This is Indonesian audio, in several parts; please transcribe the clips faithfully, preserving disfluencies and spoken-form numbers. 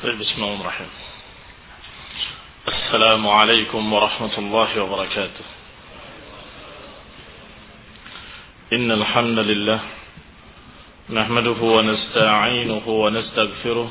بسم الله الرحمن الرحيم. السلام عليكم ورحمة الله وبركاته. إن الحمد لله نحمده ونستعينه ونستغفره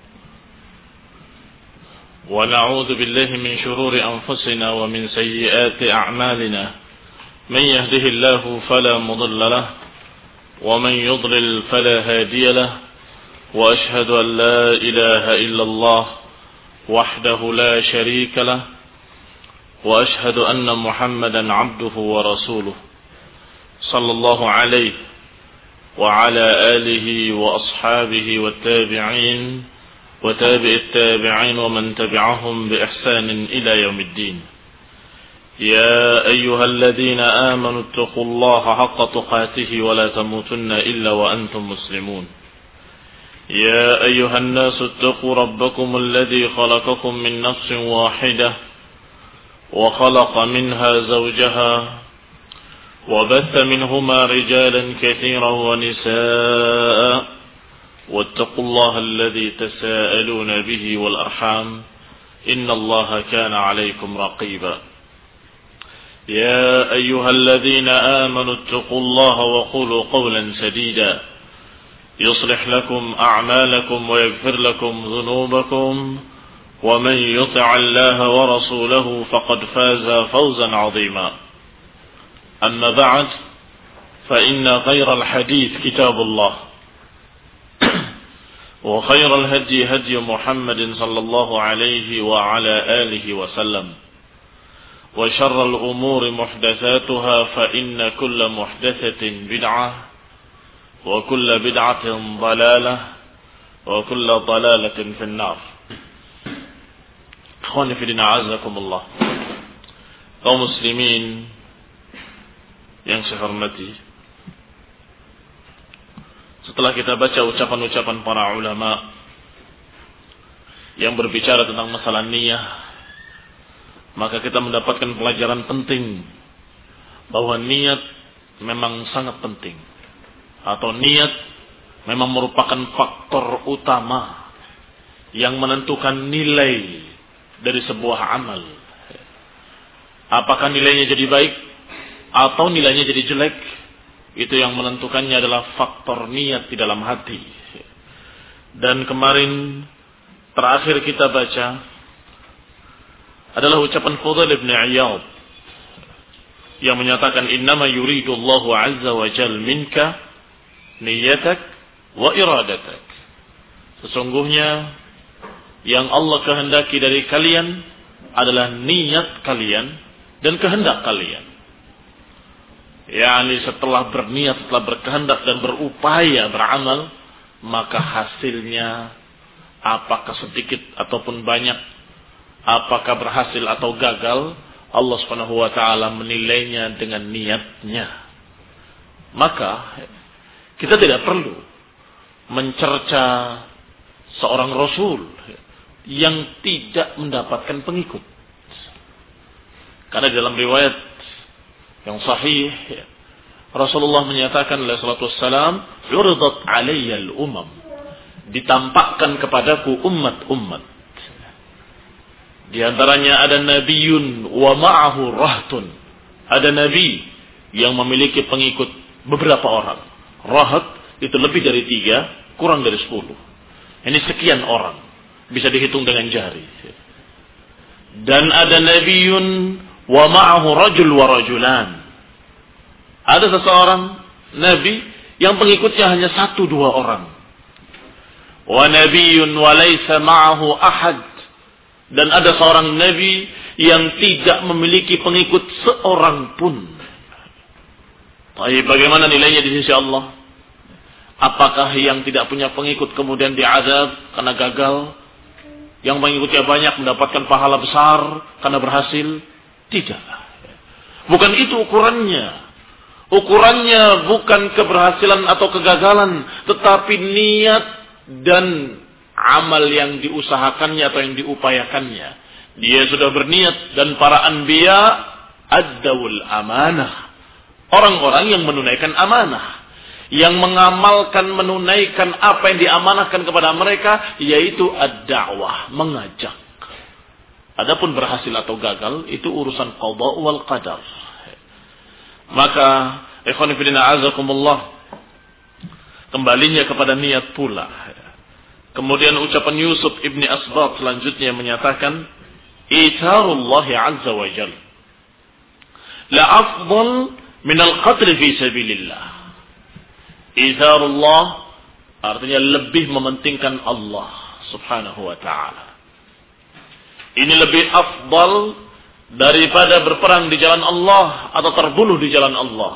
ونعوذ بالله من شرور أنفسنا ومن سيئات أعمالنا. من يهده الله فلا مضل له ومن يضلل فلا هادي له. وأشهد أن لا إله إلا الله وحده لا شريك له. وأشهد أن محمدا عبده ورسوله صلى الله عليه وعلى آله وأصحابه والتابعين وتابع التابعين ومن تبعهم بإحسان إلى يوم الدين. يا أيها الذين آمنوا اتقوا الله حق تقاته ولا تموتن إلا وأنتم مسلمون. يا أيها الناس اتقوا ربكم الذي خلقكم من نفس واحدة وخلق منها زوجها وبث منهما رجالا كثيرا ونساء واتقوا الله الذي تساءلون به والأرحام إن الله كان عليكم رقيبا. يا أيها الذين آمنوا اتقوا الله وقولوا قولا سديدا يصلح لكم أعمالكم ويغفر لكم ذنوبكم ومن يطع الله ورسوله فقد فاز فوزا عظيما. أما بعد فإن خير الحديث كتاب الله وخير الهدي هدي محمد صلى الله عليه وعلى آله وسلم وشر الأمور محدثاتها فإن كل محدثة بدعة وكل بدعة ضلالة وكل ضلالة في النار. Ikhwani fi din a'azakumullah. Kaum muslimin yang saya hormati, setelah kita baca ucapan-ucapan para ulama yang berbicara tentang masalah niyah, maka kita mendapatkan pelajaran penting bahwa niat memang sangat penting, atau niat memang merupakan faktor utama yang menentukan nilai dari sebuah amal. Apakah nilainya jadi baik atau nilainya jadi jelek, itu yang menentukannya adalah faktor niat di dalam hati. Dan kemarin terakhir kita baca adalah ucapan Fudail bin Iyad yang menyatakan innama yuridullahu azza wa jal minka niyatak wa iradatak. Sesungguhnya yang Allah kehendaki dari kalian adalah niat kalian dan kehendak kalian. Yani setelah berniat, setelah berkehendak dan berupaya beramal, maka hasilnya apakah sedikit ataupun banyak, apakah berhasil atau gagal, Allah Subhanahu wa taala menilainya dengan niatnya. Maka kita tidak perlu mencerca seorang rasul yang tidak mendapatkan pengikut. Karena dalam riwayat yang sahih, Rasulullah menyatakan alaihi salatu wassalam, "Uridat 'alayya al-umam." Ditampakkan kepadaku umat-umat. Di antaranya ada nabiyyun wa ma'ahu rahtun. Ada nabi yang memiliki pengikut beberapa orang. Rahat itu lebih dari tiga, kurang dari sepuluh. Ini sekian orang, bisa dihitung dengan jari. Dan ada nabiyun wa ma'ahu rajul wa rajulan. Ada seseorang nabi yang pengikutnya hanya satu dua orang. Wa nabiyun wa laysa ma'ahu ahad. Dan ada seorang nabi yang tidak memiliki pengikut seorang pun. Tapi bagaimana nilainya di sisi Allah? Apakah yang tidak punya pengikut kemudian diazab karena gagal? Yang pengikutnya banyak mendapatkan pahala besar karena berhasil? Tidak. Bukan itu ukurannya. Ukurannya bukan keberhasilan atau kegagalan, tetapi niat dan amal yang diusahakannya atau yang diupayakannya. Dia sudah berniat, dan para anbiya ad-dawul amanah. Orang-orang yang menunaikan amanah. yang mengamalkan, menunaikan apa yang diamanahkan kepada mereka, yaitu ad-da'wah, mengajak. Adapun berhasil atau gagal, itu urusan qada wal qadar. Maka, ikhwan fillah a'azakumullah, kembalinya kepada niat pula. Kemudian ucapan Yusuf ibni Asbat selanjutnya menyatakan, Itharullahi azza wa jal la afdal min al-qatl fi sabilillah. Itharullah artinya lebih mementingkan Allah subhanahu wa ta'ala. Ini lebih afdal daripada berperang di jalan Allah atau terbunuh di jalan Allah.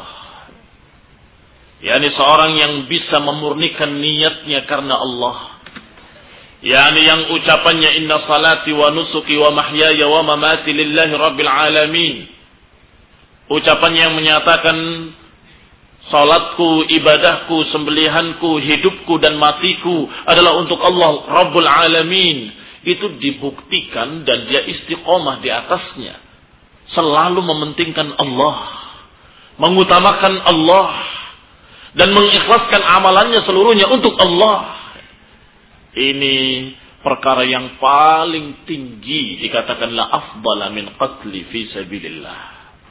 Yani seorang yang bisa memurnikan niatnya karena Allah. Yani yang ucapannya inna salati wa nusuki wa mahyaya wa mamati lillahi rabbil alamin. Ucapannya yang menyatakan salatku, ibadahku, sembelihanku, hidupku dan matiku adalah untuk Allah Rabbul Alamin. Itu dibuktikan dan dia istiqomah di atasnya. Selalu mementingkan Allah. Mengutamakan Allah. Dan mengikhlaskan amalannya seluruhnya untuk Allah. Ini perkara yang paling tinggi dikatakanlah afdala min qatli fi sabilillah.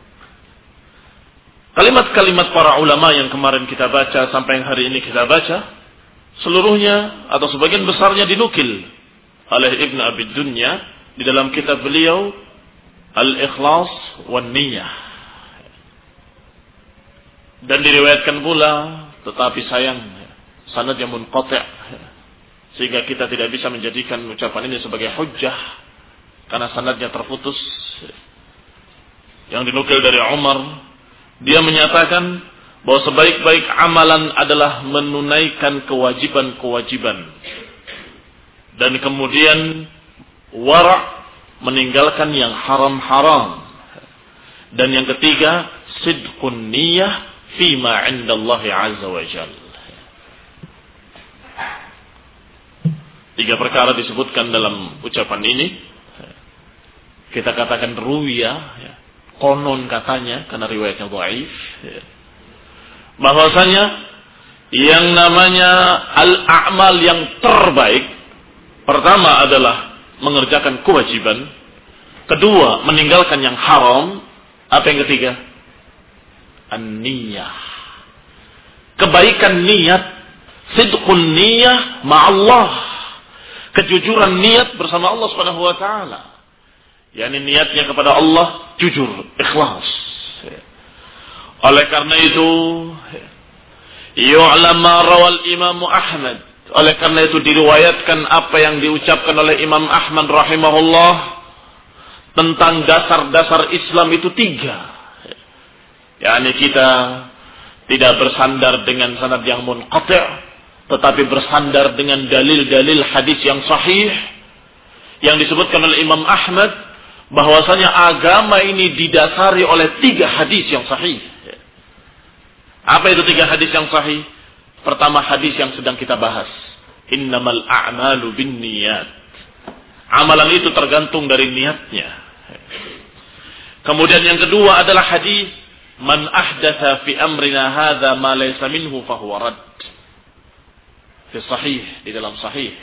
Kalimat-kalimat para ulama yang kemarin kita baca sampai yang hari ini kita baca, seluruhnya atau sebagian besarnya dinukil oleh Ibn Abi Dunya di dalam kitab beliau Al-Ikhlas wan Niyah. Dan diriwayatkan pula, tetapi sayang sanadnya munqati', sehingga kita tidak bisa menjadikan ucapan ini sebagai hujjah karena sanadnya terputus. Yang dinukil dari Umar, dia menyatakan bahwa sebaik-baik amalan adalah menunaikan kewajiban-kewajiban. Dan kemudian wara' meninggalkan yang haram-haram. Dan yang ketiga, sidqun niyah fima 'indallahi 'azza wa jalla. Tiga perkara disebutkan dalam ucapan ini. Kita katakan ruwiyah, ya. Konon katanya, karena riwayatnya dhaif, bahwasanya yang namanya al-a'mal yang terbaik, pertama adalah mengerjakan kewajiban, kedua meninggalkan yang haram, apa yang ketiga? An-niyah. Kebaikan niat, sidqun niyah ma'allah. Kejujuran niat bersama Allah Subhanahu wa taala. Yani niatnya kepada Allah jujur, ikhlas. Oleh karena itu, yu'lam ma rawal Imam Ahmad. Oleh karena itu diriwayatkan apa yang diucapkan oleh Imam Ahmad rahimahullah tentang dasar-dasar Islam itu tiga. Yani kita tidak bersandar dengan sanad yang munqati', tetapi bersandar dengan dalil-dalil hadis yang sahih yang disebutkan oleh Imam Ahmad, bahwasanya agama ini didasari oleh tiga hadis yang sahih. Apa itu tiga hadis yang sahih? Pertama, hadis yang sedang kita bahas. Innamal a'malu binniyat. Amalan itu tergantung dari niatnya. Kemudian yang kedua adalah hadis man ahdatsa fi amrina hadza ma laysa minhu fahuwa rad. Fi sahih, di dalam sahih.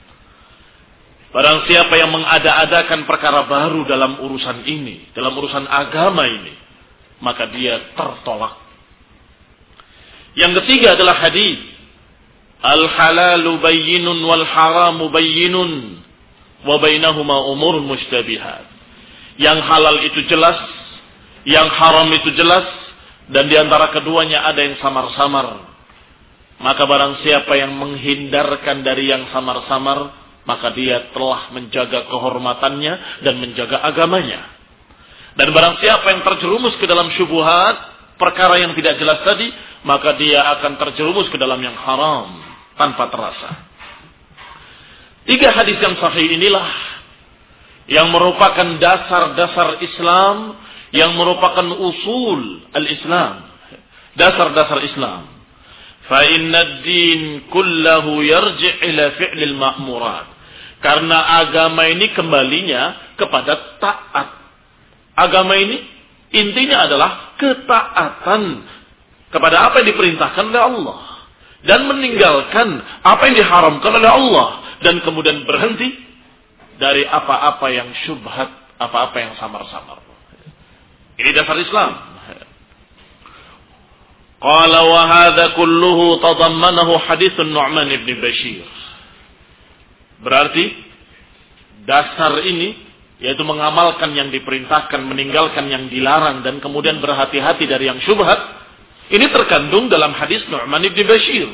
Barang siapa yang mengada-adakan perkara baru dalam urusan ini, dalam urusan agama ini, maka dia tertolak. Yang ketiga adalah hadis al-halalu bayyinun wal haramu bayyinun wa bainahuma umurun mushtabihat. Yang halal itu jelas, yang haram itu jelas, dan di antara keduanya ada yang samar-samar. Maka barang siapa yang menghindarkan dari yang samar-samar, maka dia telah menjaga kehormatannya dan menjaga agamanya. Dan barang siapa yang terjerumus ke dalam syubhat, perkara yang tidak jelas tadi, maka dia akan terjerumus ke dalam yang haram tanpa terasa. Tiga hadis yang sahih inilah yang merupakan dasar-dasar Islam, yang merupakan usul al-Islam, dasar-dasar Islam. Fa inna ad-din kullahu yarji' ila fi'lil ma'murat. Karena agama ini kembalinya kepada taat. Agama ini intinya adalah ketaatan kepada apa yang diperintahkan oleh Allah. dan meninggalkan apa yang diharamkan oleh Allah dan kemudian berhenti dari apa-apa yang syubhat, apa-apa yang samar-samar. Ini dasar Islam. Qala wa hadza kulluhu tadammanahu hadits Nu'man bin Bashir. Berarti dasar ini yaitu mengamalkan yang diperintahkan, meninggalkan yang dilarang dan kemudian berhati-hati dari yang syubhat, ini terkandung dalam hadis Nu'man bin Bashir.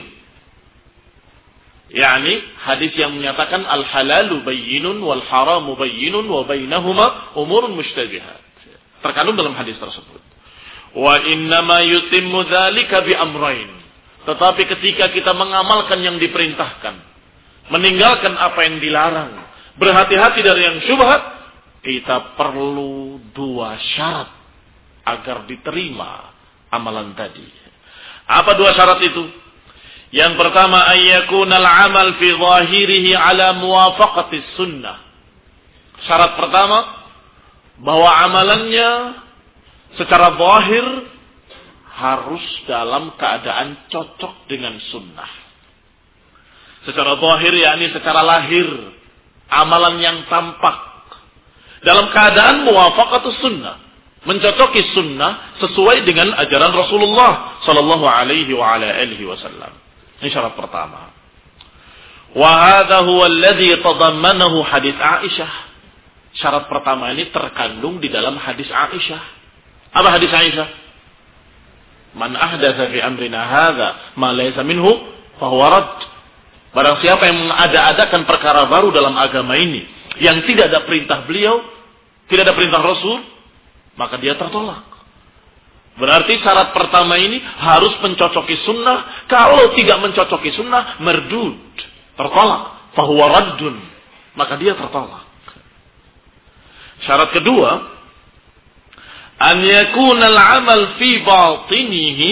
yakni hadis yang menyatakan al-halalu bayyinun wal haramu bayyinun wa bainahuma umurun mushtabihat. Terkandung dalam hadis tersebut. Wa innama yutimmu dzalika bi amrayn. Tetapi ketika kita mengamalkan yang diperintahkan, meninggalkan apa yang dilarang, berhati-hati dari yang syubhat, kita perlu dua syarat agar diterima amalan tadi. Apa dua syarat itu? Yang pertama, ayyakunal amal fi zahirihi ala muwafaqati sunnah. Syarat pertama, bahwa amalannya secara zahir harus dalam keadaan cocok dengan sunnah. Secara zahir yakni secara lahir, amalan yang tampak dalam keadaan muwafaqatus sunnah, mencocoki sunnah sesuai dengan ajaran Rasulullah sallallahu alaihi wa ala alihi wasallam. Ini syarat pertama. Wa hadha huwa alladhi tadammanahu hadits Aisyah. Syarat pertama ini terkandung di dalam hadis Aisyah. Apa hadis Aisyah? Man ahdatsa fi amrina hadza ma laysa minhu fa huwa rad. Barang siapa yang mengada-adakan perkara baru dalam agama ini yang tidak ada perintah beliau, tidak ada perintah Rasul, maka dia tertolak. Berarti syarat pertama ini harus mencocoki sunnah. Kalau tidak mencocoki sunnah, merdud, tertolak. Fahuwa raddun, maka dia tertolak. Syarat kedua, an yakuna al-amal fi batinihi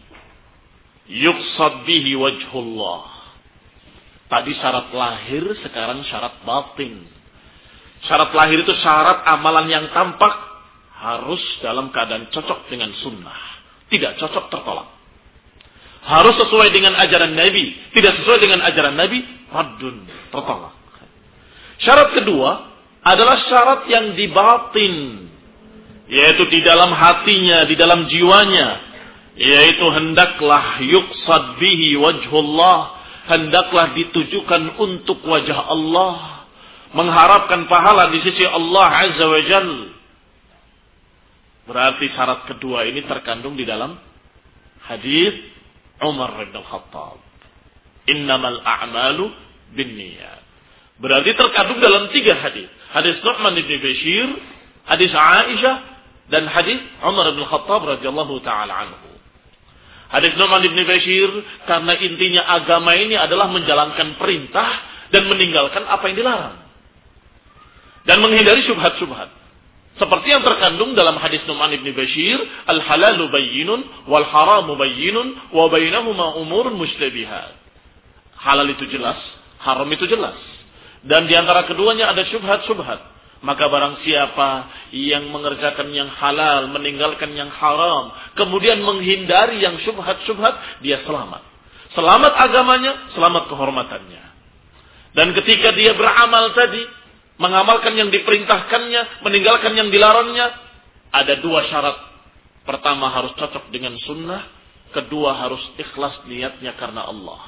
yuqsad bihi wajhullah. Tadi syarat lahir, sekarang syarat batin. Syarat lahir itu syarat amalan yang tampak harus dalam keadaan cocok dengan sunnah. Tidak cocok, tertolak. Harus sesuai dengan ajaran Nabi. Tidak sesuai dengan ajaran Nabi, raddun, tertolak. Syarat kedua adalah syarat yang di batin, yaitu di dalam hatinya, di dalam jiwanya, yaitu hendaklah yuqsad bihi wajhullah, hendaklah ditujukan untuk wajah Allah, mengharapkan pahala di sisi Allah Azza wa Jalla. Berarti syarat kedua ini terkandung di dalam hadis Umar bin Khattab. Innamal a'malu binniyat. Berarti terkandung dalam tiga hadis. Hadis Nu'man bin Bashir, hadis Aisyah, dan hadis Umar bin Khattab radhiyallahu taala anhu. Hadis Nu'man bin Bashir karena intinya agama ini adalah menjalankan perintah dan meninggalkan apa yang dilarang. Dan menghindari syubhat-syubhat. Seperti yang terkandung dalam hadis Nu'man bin Bashir, al-halalu bayyinun wal haramu bayyinun wa bainahuma umurun mushtabihat. Halal itu jelas, haram itu jelas. Dan di antara keduanya ada syubhat-syubhat. Maka barang siapa yang mengerjakan yang halal, meninggalkan yang haram, kemudian menghindari yang syubhat-syubhat, dia selamat. Selamat agamanya, selamat kehormatannya. Dan ketika dia beramal tadi, mengamalkan yang diperintahkannya, meninggalkan yang dilarangnya, ada dua syarat. Pertama harus cocok dengan sunnah, kedua harus ikhlas niatnya karena Allah.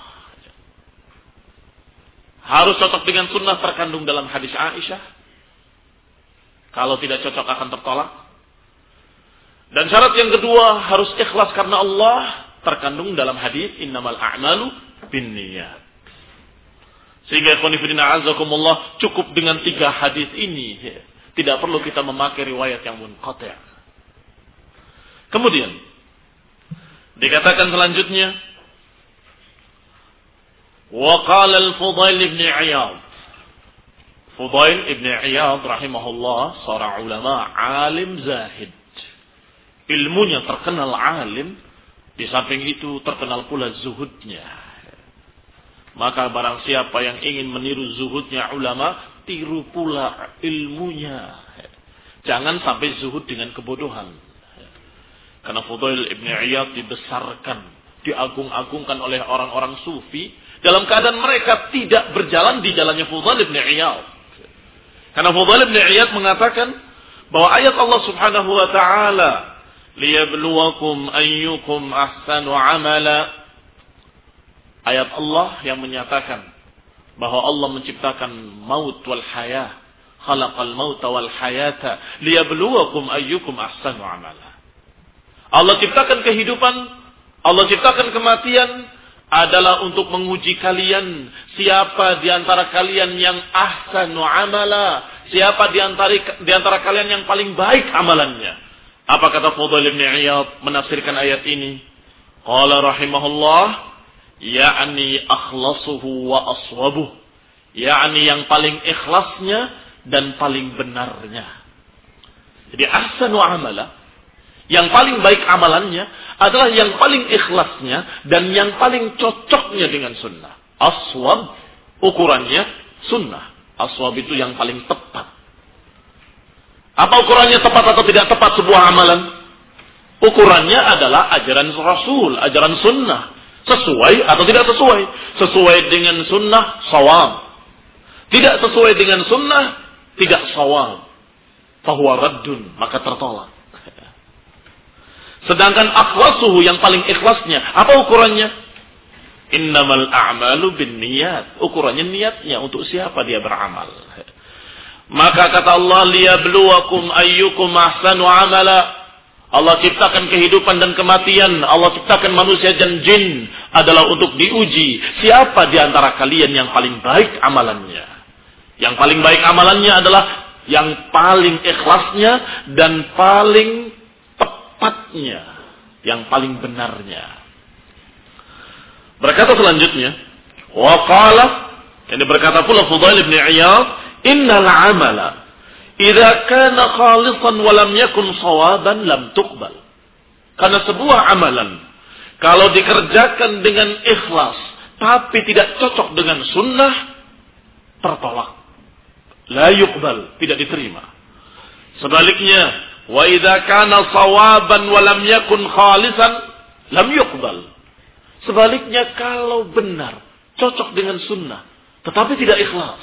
Harus cocok dengan sunnah terkandung dalam hadis Aisyah. Kalau tidak cocok akan tertolak. Dan syarat yang kedua harus ikhlas karena Allah, terkandung dalam hadis innamal a'malu binniyat. Sehingga ikhwanifidina azakumullah, cukup dengan tiga hadis ini. Tidak perlu kita memakai riwayat yang munqati'. Kemudian dikatakan selanjutnya, wa qala al-Fudail ibn Iyad. Fudail ibn Iyad rahimahullah, seorang ulama, alim zahid. Ilmunya terkenal alim, di samping itu terkenal pula zuhudnya. Maka barang siapa yang ingin meniru zuhudnya ulama, tiru pula ilmunya. Jangan sampai zuhud dengan kebodohan. Karena Fudail ibn Iyad dibesarkan diagung-agungkan oleh orang-orang sufi dalam keadaan mereka tidak berjalan di jalannya Fudail bin Iyad. Karena Fudail bin Iyad mengatakan bahwa ayat Allah Subhanahu wa taala, liyabluwakum ayyukum ahsanu amala, ayat Allah yang menyatakan bahwa Allah menciptakan maut wal hayah, khalaqal mauta wal hayata liyabluwakum ayyukum ahsanu amala. Allah ciptakan kehidupan, Allah ciptakan kematian adalah untuk menguji kalian, siapa di antara kalian yang ahsanu amala, siapa di antara di antara kalian yang paling baik amalannya. Apa kata Fudail bin Iyad menafsirkan ayat ini? Qala rahimahullah, ya'ni akhlasuhu wa aswabuh, yakni yang paling ikhlasnya dan paling benarnya. Jadi ahsanu amala, yang paling baik amalannya adalah yang paling ikhlasnya dan yang paling cocoknya dengan sunnah. Aswab ukurannya sunnah. Aswab itu yang paling tepat. Apa ukurannya tepat atau tidak tepat sebuah amalan? Ukurannya adalah ajaran Rasul, ajaran sunnah. Sesuai atau tidak sesuai? Sesuai dengan sunnah, shawab. Tidak sesuai dengan sunnah, tidak shawab. Fahuwa raddun, maka tertolak. Sedangkan akhlasuhu yang paling ikhlasnya, apa ukurannya? Innamal a'malu binniyat. Ukurannya niatnya, untuk siapa dia beramal. Maka kata Allah, liyabluwakum ayyukum ahsanu amala. Allah ciptakan kehidupan dan kematian, Allah ciptakan manusia dan jin adalah untuk diuji siapa di antara kalian yang paling baik amalannya. Yang paling baik amalannya adalah yang paling ikhlasnya dan paling tepatnya, yang paling benarnya. Berkata selanjutnya, wa qala, ini berkata pula Fudail bin Iyad, innal amala idza kana khalisan wa lam yakun shawaban lam tuqbal. Karena sebuah amalan kalau dikerjakan dengan ikhlas tapi tidak cocok dengan sunnah, tertolak. La yuqbal, tidak diterima. Sebaliknya, wa idza kana shawaban wa lam yakun khalisan lam yuqbal. Sebaliknya kalau benar, cocok dengan sunnah, tetapi tidak ikhlas,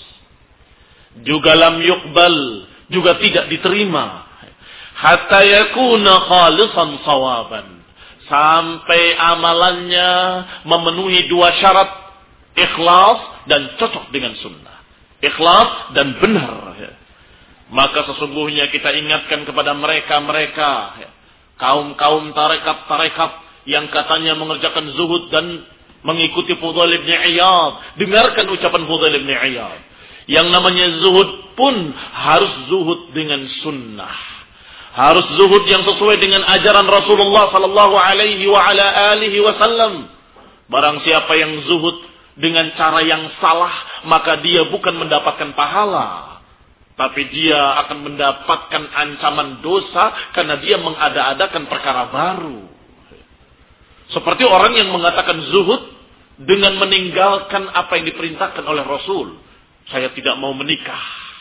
juga lam yuqbal, juga tidak diterima. Hatta yakuna khalisan shawaban, sampai amalannya memenuhi dua syarat, ikhlas dan cocok dengan sunnah. Ikhlas dan benar. Maka sesungguhnya kita ingatkan kepada mereka-mereka, kaum-kaum tarekat-tarekat yang katanya mengerjakan zuhud dan mengikuti Fudail bin Iyad. Dengarkan ucapan Fudail bin Iyad. Yang namanya zuhud pun harus zuhud dengan sunnah. Harus zuhud yang sesuai dengan ajaran Rasulullah sallallahu alaihi wa ala alihi wasallam. Barang siapa yang zuhud dengan cara yang salah, maka dia bukan mendapatkan pahala, tapi dia akan mendapatkan ancaman dosa karena dia mengada-adakan perkara baru. Seperti orang yang mengatakan zuhud dengan meninggalkan apa yang diperintahkan oleh Rasul. Saya tidak mau menikah,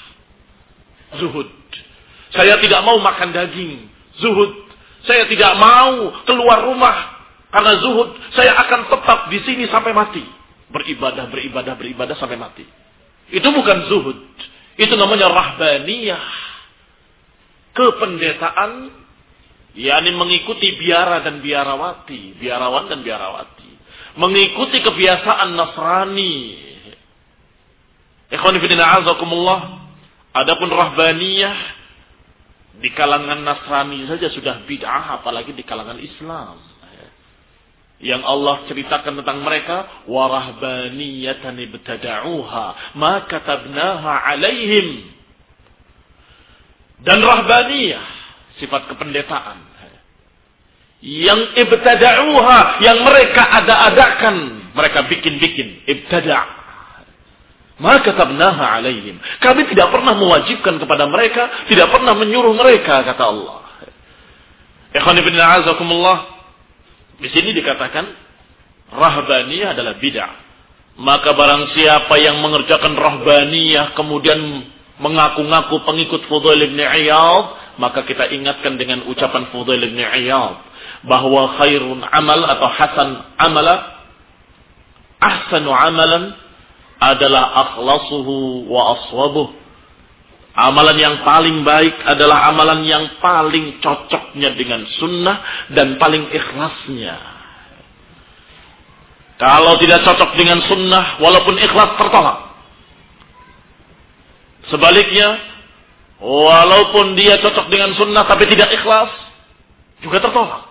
zuhud. Saya tidak mau makan daging, zuhud. Saya tidak mau keluar rumah karena zuhud. Saya akan tetap di sini sampai mati. Beribadah, beribadah, beribadah sampai mati. Itu bukan zuhud. Itu namanya rahbaniyah. Kependetaan, yakni mengikuti biara dan biarawati. Biarawan dan biarawati. Mengikuti kebiasaan Nasrani. Ikhwan fillah azakumullah. Adapun rahbaniyah, di kalangan Nasrani saja sudah bid'ah, apalagi di kalangan Islam. Yang Allah ceritakan tentang mereka, warahbaniyatan ibtada'uha ma katabnaha alaihim. Dan rahbaniyah, sifat kependetaan, yang ibtada'uha, yang mereka ada-adakan, mereka bikin-bikin, ibtada'. Ma katabnaha alaihim. Kami tidak pernah mewajibkan kepada mereka, tidak pernah menyuruh mereka, kata Allah. Ikhwan fillah azakumullah. Di sini dikatakan rahbaniyah adalah bid'ah. Maka barang siapa yang mengerjakan rahbaniyah kemudian mengaku-ngaku pengikut Fudail bin Iyad, maka kita ingatkan dengan ucapan Fudail bin Iyad. bahwa khairun amal atau hasan amala, ahsanu amalan adalah akhlasuhu wa aswabuh. Amalan yang paling baik adalah amalan yang paling cocoknya dengan sunnah dan paling ikhlasnya. Kalau tidak cocok dengan sunnah, walaupun ikhlas, tertolak. Sebaliknya, walaupun dia cocok dengan sunnah tapi tidak ikhlas, juga tertolak.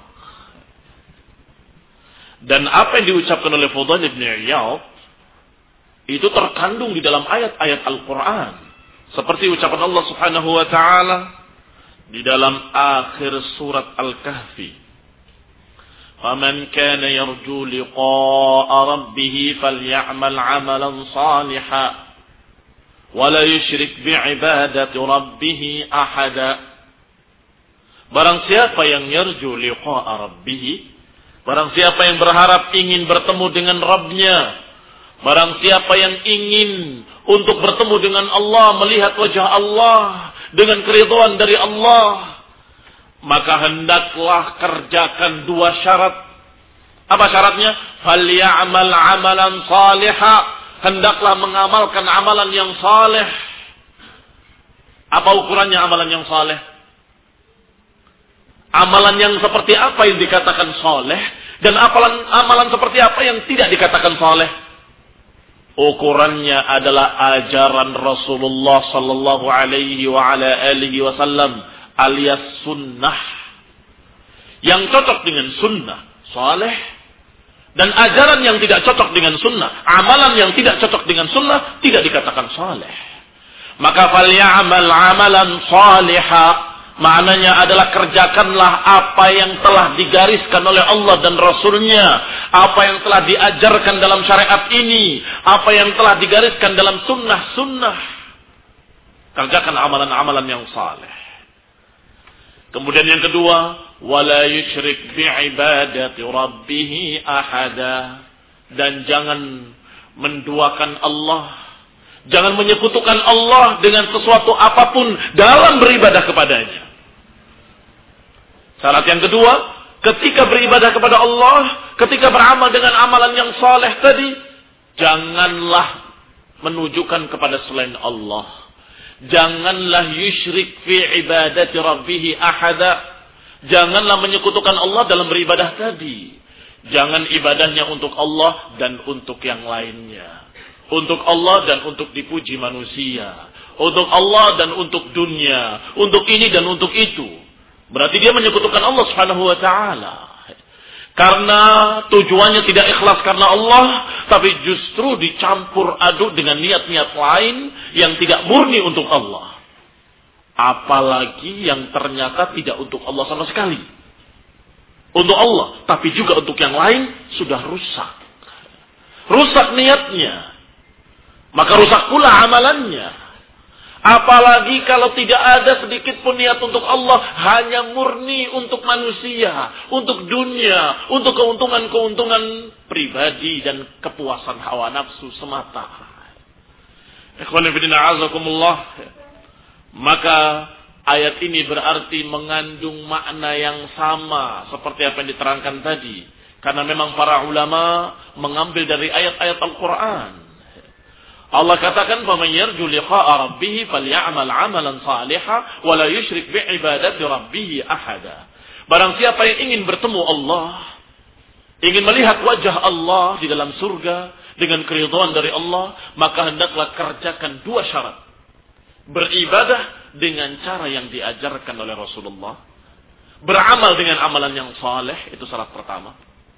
Dan apa yang diucapkan oleh Fudail bin Iyad itu terkandung di dalam ayat-ayat Al-Quran. Seperti ucapan Allah Subhanahu wa taala di dalam akhir surat Al-Kahfi. "Faman kana yarju liqa'a rabbih falyamal 'amalan shalihan wa la yusyrik bi'ibadati rabbih ahada." Barang siapa yang yarju liqa'a rabbih, barang siapa yang berharap ingin bertemu dengan Rabbnya, barang siapa yang ingin untuk bertemu dengan Allah, melihat wajah Allah dengan keridhaan dari Allah, maka hendaklah kerjakan dua syarat. Apa syaratnya? Falyamal 'amalan shalihan, hendaklah mengamalkan amalan yang saleh. Apa ukurannya amalan yang saleh? Amalan yang seperti apa yang dikatakan saleh dan amalan amalan seperti apa yang tidak dikatakan saleh? Ukurannya adalah ajaran Rasulullah sallallahu alaihi wa ala alihi wasallam alias sunnah. Yang cocok dengan sunnah saleh, dan ajaran yang tidak cocok dengan sunnah, amalan yang tidak cocok dengan sunnah tidak dikatakan saleh. Maka falyamal amalan salihah, maknanya adalah kerjakanlah apa yang telah digariskan oleh Allah dan Rasulnya, apa yang telah diajarkan dalam syariat ini, apa yang telah digariskan dalam sunnah-sunnah. Kerjakan amalan-amalan yang saleh. Kemudian yang kedua, wala yusyrik bi'ibadati rabbih ahada, dan jangan menduakan Allah, jangan menyekutukan Allah dengan sesuatu apapun dalam beribadah kepadanya. Syarat yang kedua, ketika beribadah kepada Allah, ketika beramal dengan amalan yang saleh tadi, janganlah menunjukkan kepada selain Allah. Janganlah yusyrik fi ibadati rabbih ahada. Janganlah menyekutukan Allah dalam beribadah tadi. Jangan ibadahnya untuk Allah dan untuk yang lainnya. Untuk Allah dan untuk dipuji manusia. Untuk Allah dan untuk dunia. Untuk ini dan untuk itu. Berarti dia menyekutukan Allah Subhanahu wa taala. Karena tujuannya tidak ikhlas karena Allah, tapi justru dicampur aduk dengan niat-niat lain yang tidak murni untuk Allah. Apalagi yang ternyata tidak untuk Allah sama sekali. Untuk Allah, tapi juga untuk yang lain sudah rusak. Rusak niatnya. Maka rusak pula amalannya. Apalagi kalau tidak ada sedikit pun niat untuk Allah, hanya murni untuk manusia, untuk dunia, untuk keuntungan-keuntungan pribadi dan kepuasan hawa nafsu semata. Ikhwan fillah a'azakumullah. Maka ayat ini berarti mengandung makna yang sama seperti apa yang diterangkan tadi. Karena memang para ulama mengambil dari ayat-ayat Al-Quran. Allah katakan, "Faman yarju liqa'a rabbih falyamal 'amalan shalihan wa la yusyrik bi'ibadati rabbih ahada." Barang siapa yang ingin bertemu Allah, ingin melihat wajah Allah di dalam surga dengan keridhaan dari Allah, maka hendaklah kerjakan dua syarat. Beribadah dengan cara yang diajarkan oleh Rasulullah. Beramal dengan amalan yang saleh, itu syarat pertama.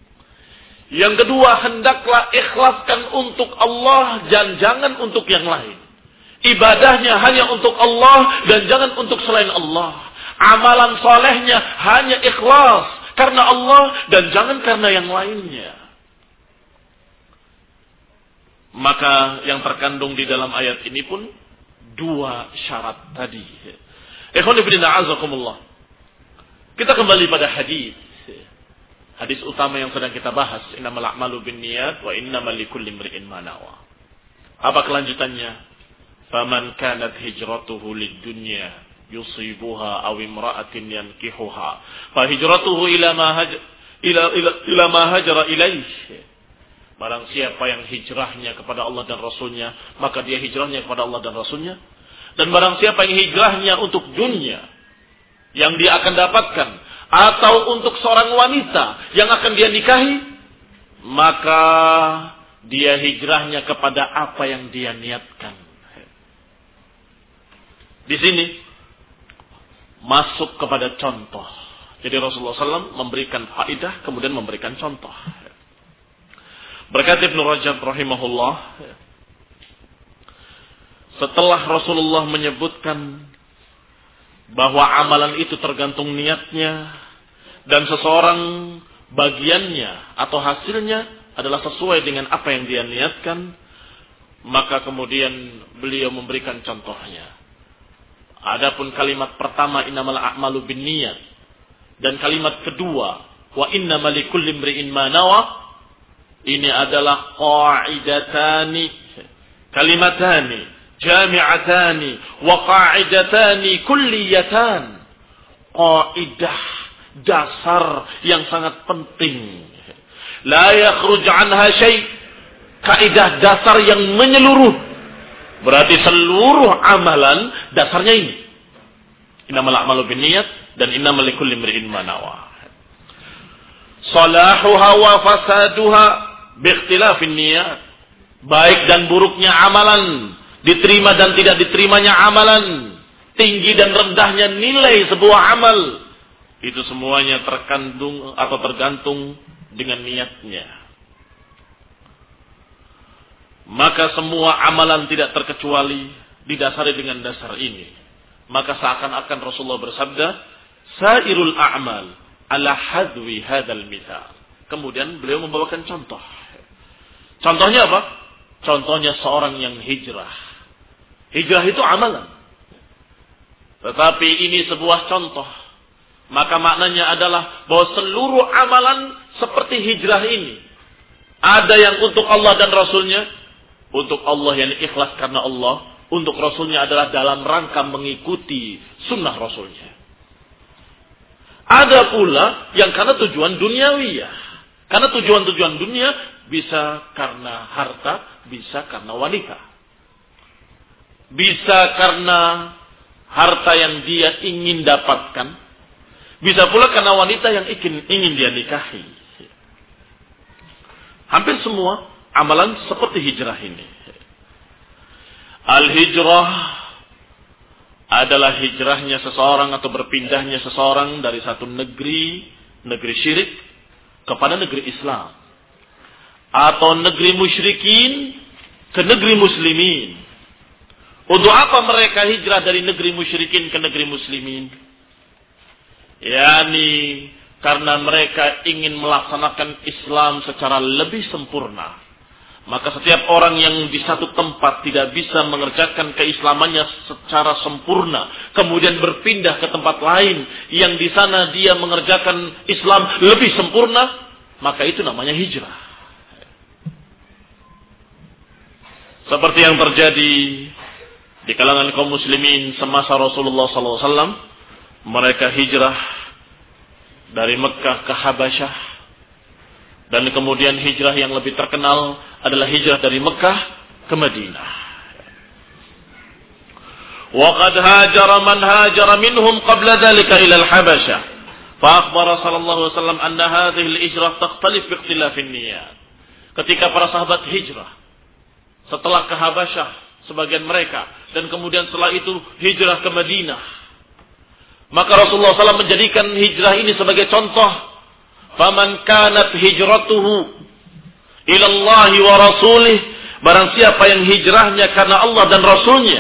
Yang kedua, hendaklah ikhlaskan untuk Allah dan jangan untuk yang lain. Ibadahnya hanya untuk Allah dan jangan untuk selain Allah. Amalan solehnya hanya ikhlas karena Allah dan jangan karena yang lainnya. Maka yang terkandung di dalam ayat ini pun dua syarat tadi. Ikhwan fillah a'azakumullah. Kita kembali pada hadis. Hadis utama yang sedang kita bahas, innamal a'malu binniyat wa innamal likulli imri'in ma nawa. Apa kelanjutannya? Faman kanat hijratuhu lid-dunya yusibuha aw imra'atin yankihuha fa hijratuhu ila ma haj ila ila, ila ma hajara ilaih. Barang siapa yang hijrahnya kepada Allah dan Rasulnya, maka dia hijrahnya kepada Allah dan Rasulnya. Dan barang siapa yang hijrahnya untuk dunia yang dia akan dapatkan, atau untuk seorang wanita yang akan dia nikahi, maka dia hijrahnya kepada apa yang dia niatkan. Di sini masuk kepada contoh. Jadi Rasulullah shallallahu alaihi wasallam memberikan faedah, kemudian memberikan contoh. Berkata Ibnu Rajab rahimahullah, setelah Rasulullah menyebutkan bahwa amalan itu tergantung niatnya, dan seseorang bagiannya atau hasilnya adalah sesuai dengan apa yang dia niatkan, maka kemudian beliau memberikan contohnya. Adapun kalimat pertama innamal a'malu binniyat, dan kalimat kedua wa innamal likulli imri'in ma nawa, ini adalah qa'idatani kalimatani jami'atani wa qa'idatani kulliyatan. Qaidah dasar yang sangat penting, la yakhruj anha syai', kaidah dasar yang menyeluruh. Berarti seluruh amalan dasarnya ini. Innamal a'malu binniyat dan innamal likulli imri'in ma nawa. Salahuha wa fasaduha biikhtilafin niyat. Baik dan buruknya amalan, diterima dan tidak diterimanya amalan, tinggi dan rendahnya nilai sebuah amal, itu semuanya terkandung atau tergantung dengan niatnya. Maka semua amalan tidak terkecuali didasari dengan dasar ini. Maka seakan-akan Rasulullah bersabda, sairul a'mal ala hadwi hadzal mithal. Kemudian beliau membawakan contoh. Contohnya apa? Contohnya seorang yang hijrah. Hijrah itu amalan. Tetapi ini sebuah contoh. Maka maknanya adalah bahwa seluruh amalan seperti hijrah ini, ada yang untuk Allah dan Rasulnya. Untuk Allah yang ikhlas karena Allah, untuk Rasulnya adalah dalam rangka mengikuti sunnah Rasulnya. Ada pula yang karena tujuan duniawiyah. Karena tujuan-tujuan dunia bisa karena harta, bisa karena wanita. Bisa karena harta yang dia ingin dapatkan. Bisa pula karena wanita yang ingin, ingin dia nikahi. Hampir semua amalan seperti hijrah ini. Al-hijrah adalah hijrahnya seseorang atau berpindahnya seseorang dari satu negeri, negeri syirik, kepada negeri Islam. Atau negeri musyrikin ke negeri muslimin. Untuk apa mereka hijrah dari negeri musyrikin ke negeri muslimin? Yani karena mereka ingin melaksanakan Islam secara lebih sempurna. Maka setiap orang yang di satu tempat tidak bisa mengerjakan keislamannya secara sempurna, kemudian berpindah ke tempat lain yang di sana dia mengerjakan Islam lebih sempurna, maka itu namanya hijrah. Seperti yang terjadi di kalangan kaum muslimin semasa Rasulullah sallallahu alaihi wasallam, mereka hijrah dari Mekah ke Habasyah. Dan kemudian hijrah yang lebih terkenal adalah hijrah dari Mekah ke Madinah. Wa qad hajara man hajara minhum qabla dhalika ila al-Habasyah. Fa akhbara sallallahu alaihi wasallam anna hadhihi al-hijrah takhtalif bi ikhtilafin niyyat. Ketika para sahabat hijrah setelah ke Habasyah sebagian mereka dan kemudian setelah itu hijrah ke Madinah, maka Rasulullah sallallahu alaihi wasallam menjadikan hijrah ini sebagai contoh. Faman kanat hijratuhu ila Allah wa rasulih, barang siapa yang hijrahnya karena Allah dan Rasulnya,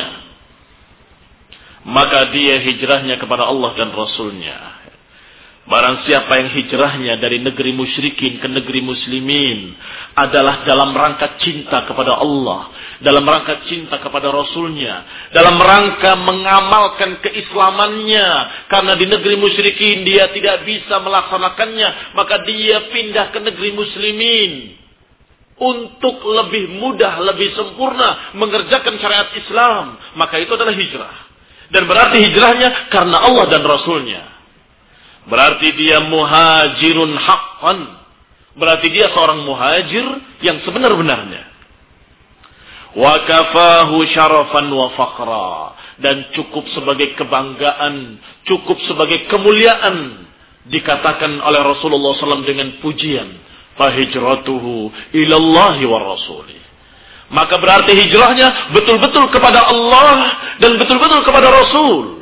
maka dia hijrahnya kepada Allah dan Rasulnya. Barang siapa yang hijrahnya dari negeri musyrikin ke negeri muslimin adalah dalam rangka cinta kepada Allah, dalam rangka cinta kepada Rasulnya, dalam rangka mengamalkan keislamannya. Karena di negeri musyrikin dia tidak bisa melaksanakannya, maka dia pindah ke negeri muslimin untuk lebih mudah, lebih sempurna mengerjakan syariat Islam. Maka itu adalah hijrah. Dan berarti hijrahnya karena Allah dan Rasulnya. Berarti dia muhajirun haqqan. Berarti dia seorang muhajir yang sebenar-benarnya. Wa kafahu syarafan wa faqra. Dan cukup sebagai kebanggaan, cukup sebagai kemuliaan. Dikatakan oleh Rasulullah shallallahu alaihi wasallam dengan pujian. Fahijratuhu ilallahi wa rasulih. Maka berarti hijrahnya betul-betul kepada Allah dan betul-betul kepada Rasul.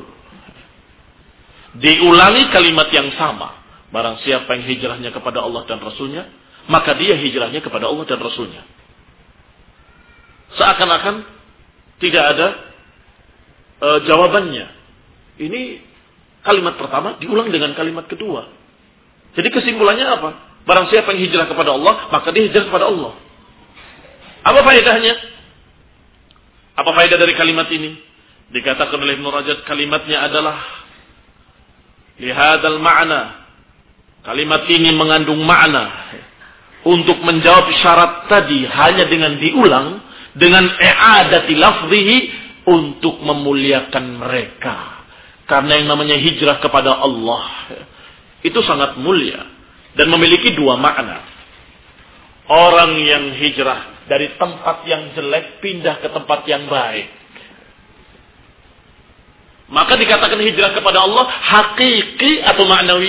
Diulangi kalimat yang sama. Barang siapa yang hijrahnya kepada Allah dan Rasulnya, maka dia hijrahnya kepada Allah dan Rasulnya. Seakan-akan tidak ada e, jawabannya. Ini kalimat pertama diulang dengan kalimat kedua. Jadi kesimpulannya apa? Barang siapa yang hijrah kepada Allah, maka dia hijrah kepada Allah. Apa faedahnya? Apa faedah dari kalimat ini? Dikatakan oleh Ibnu Rajab, kalimatnya adalah lihadal ma'na. Kalimat ini mengandung makna untuk menjawab syarat tadi hanya dengan diulang dengan i'adati lafzihi untuk memuliakan mereka. Karena yang namanya hijrah kepada Allah itu sangat mulia dan memiliki dua makna. Orang yang hijrah dari tempat yang jelek pindah ke tempat yang baik, maka dikatakan hijrah kepada Allah hakiki atau maknawi?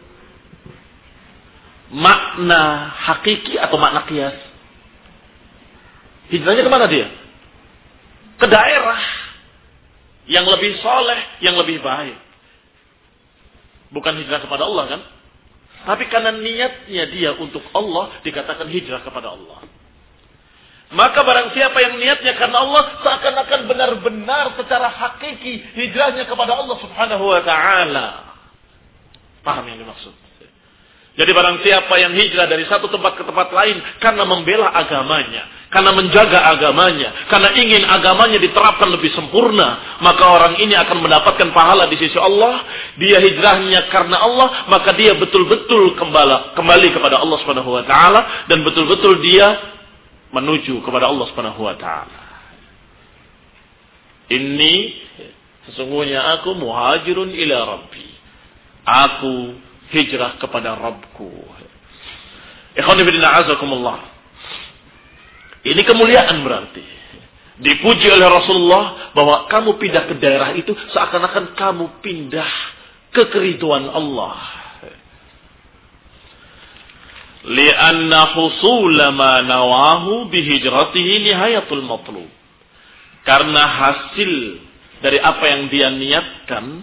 Makna hakiki atau makna qiyas? Hijrahnya kemana dia? Ke daerah yang lebih soleh, yang lebih baik. Bukan hijrah kepada Allah kan? Tapi karena niatnya dia untuk Allah, dikatakan hijrah kepada Allah. Maka barang siapa yang niatnya karena Allah, seakan-akan benar-benar secara hakiki hijrahnya kepada Allah subhanahu wa ta'ala. Paham yang dimaksud? Jadi barang siapa yang hijrah dari satu tempat ke tempat lain karena membela agamanya, karena menjaga agamanya, karena ingin agamanya diterapkan lebih sempurna, maka orang ini akan mendapatkan pahala di sisi Allah. Dia hijrahnya karena Allah, maka dia betul-betul kembali, kembali kepada Allah subhanahu wa ta'ala, dan betul-betul dia menuju kepada Allah subhanahu wa ta'ala. Ini sesungguhnya aku muhajirun ila Rabbi. Aku hijrah kepada Rabbku. Ikhwani fillah azakumullah. Ini kemuliaan berarti. Dipuji oleh Rasulullah bahwa kamu pindah ke daerah itu seakan-akan kamu pindah ke keriduan Allah. Lianna husula ma nawahu bihijratihi nihayatul matlub. Karena hasil dari apa yang dia niatkan